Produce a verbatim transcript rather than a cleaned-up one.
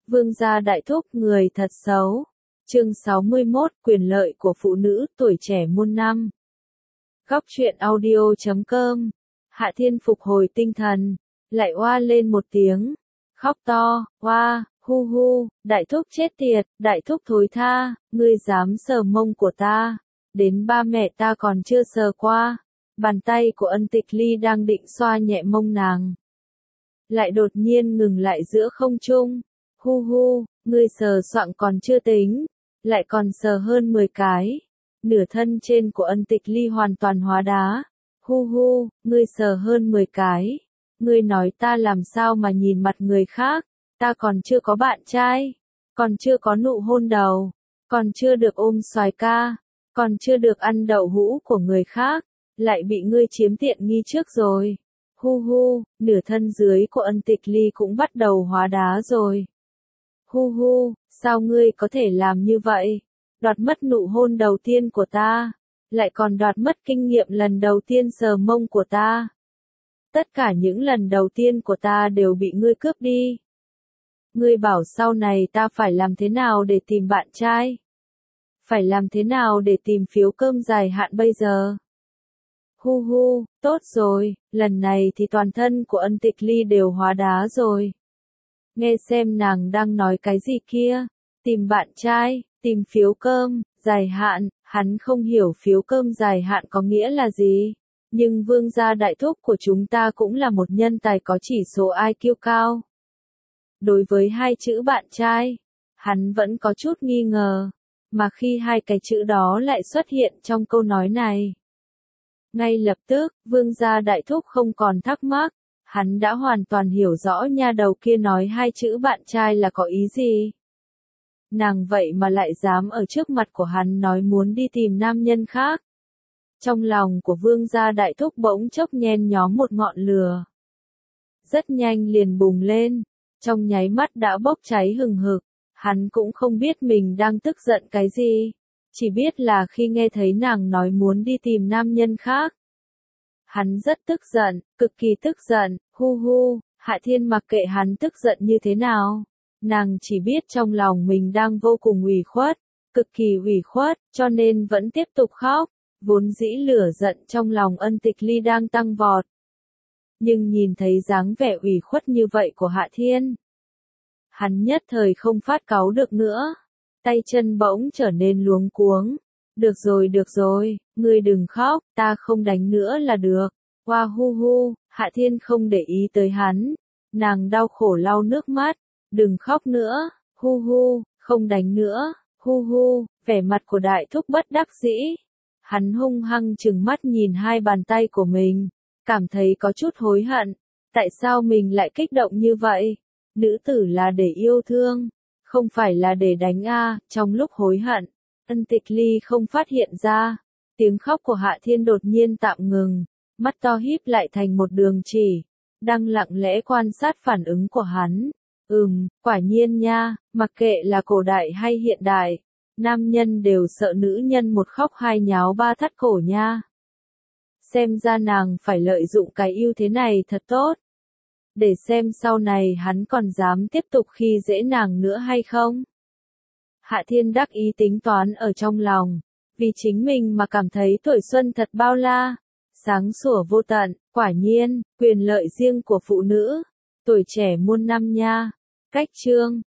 Vương gia đại thúc người thật xấu. Chương sáu mươi mốt, quyền lợi của phụ nữ tuổi trẻ muôn năm. Góc truyện audio chấm com. Hạ Thiên phục hồi tinh thần, lại oa lên một tiếng, khóc to, oa, hu hu, đại thúc chết tiệt, đại thúc thối tha, ngươi dám sờ mông của ta, đến ba mẹ ta còn chưa sờ qua. Bàn tay của Ân Tịch Ly đang định xoa nhẹ mông nàng, lại đột nhiên ngừng lại giữa không trung. Hu hu, ngươi sờ soạng còn chưa tính, lại còn sờ hơn mười cái. Nửa thân trên của Ân Tịch Ly hoàn toàn hóa đá. Hu hu, ngươi sờ hơn mười cái. Ngươi nói ta làm sao mà nhìn mặt người khác, ta còn chưa có bạn trai, còn chưa có nụ hôn đầu, còn chưa được ôm xoài ca, còn chưa được ăn đậu hũ của người khác, lại bị ngươi chiếm tiện nghi trước rồi. Hu hu, nửa thân dưới của Ân Tịch Ly cũng bắt đầu hóa đá rồi. Hu hu, sao ngươi có thể làm như vậy? Đoạt mất nụ hôn đầu tiên của ta, lại còn đoạt mất kinh nghiệm lần đầu tiên sờ mông của ta. Tất cả những lần đầu tiên của ta đều bị ngươi cướp đi. Ngươi bảo sau này ta phải làm thế nào để tìm bạn trai? Phải làm thế nào để tìm phiếu cơm dài hạn bây giờ? Hu hu, tốt rồi, lần này thì toàn thân của Ân Tịch Ly đều hóa đá rồi. Nghe xem nàng đang nói cái gì kia, tìm bạn trai, tìm phiếu cơm, dài hạn, hắn không hiểu phiếu cơm dài hạn có nghĩa là gì. Nhưng vương gia đại thúc của chúng ta cũng là một nhân tài có chỉ số i kiu cao. Đối với hai chữ bạn trai, hắn vẫn có chút nghi ngờ, mà khi hai cái chữ đó lại xuất hiện trong câu nói này. Ngay lập tức, vương gia đại thúc không còn thắc mắc, hắn đã hoàn toàn hiểu rõ nha đầu kia nói hai chữ bạn trai là có ý gì. Nàng vậy mà lại dám ở trước mặt của hắn nói muốn đi tìm nam nhân khác. Trong lòng của vương gia đại thúc bỗng chốc nhen nhóm một ngọn lửa. Rất nhanh liền bùng lên, trong nháy mắt đã bốc cháy hừng hực, hắn cũng không biết mình đang tức giận cái gì, chỉ biết là khi nghe thấy nàng nói muốn đi tìm nam nhân khác. Hắn rất tức giận, cực kỳ tức giận, hu hu, Hạ Thiên mặc kệ hắn tức giận như thế nào. Nàng chỉ biết trong lòng mình đang vô cùng ủy khuất, cực kỳ ủy khuất, cho nên vẫn tiếp tục khóc. Vốn dĩ lửa giận trong lòng Ân Tịch Ly đang tăng vọt. Nhưng nhìn thấy dáng vẻ ủy khuất như vậy của Hạ Thiên, hắn nhất thời không phát cáu được nữa. Tay chân bỗng trở nên luống cuống. Được rồi được rồi, ngươi đừng khóc, ta không đánh nữa là được. Hoa hu hu, Hạ Thiên không để ý tới hắn. Nàng đau khổ lau nước mắt. Đừng khóc nữa, hu hu, không đánh nữa, hu hu, vẻ mặt của đại thúc bất đắc dĩ. Hắn hung hăng trừng mắt nhìn hai bàn tay của mình, cảm thấy có chút hối hận. Tại sao mình lại kích động như vậy? Nữ tử là để yêu thương, không phải là để đánh a. Trong lúc hối hận, Ân Tịch Ly không phát hiện ra. Tiếng khóc của Hạ Thiên đột nhiên tạm ngừng, mắt to híp lại thành một đường chỉ, đang lặng lẽ quan sát phản ứng của hắn. Ừm, quả nhiên nha, mặc kệ là cổ đại hay hiện đại, nam nhân đều sợ nữ nhân một khóc hai nháo ba thắt cổ nha. Xem ra nàng phải lợi dụng cái ưu thế này thật tốt. Để xem sau này hắn còn dám tiếp tục khi dễ nàng nữa hay không. Hạ Thiên đắc ý tính toán ở trong lòng, vì chính mình mà cảm thấy tuổi xuân thật bao la, sáng sủa vô tận, quả nhiên, quyền lợi riêng của phụ nữ, tuổi trẻ muôn năm nha. Cách chương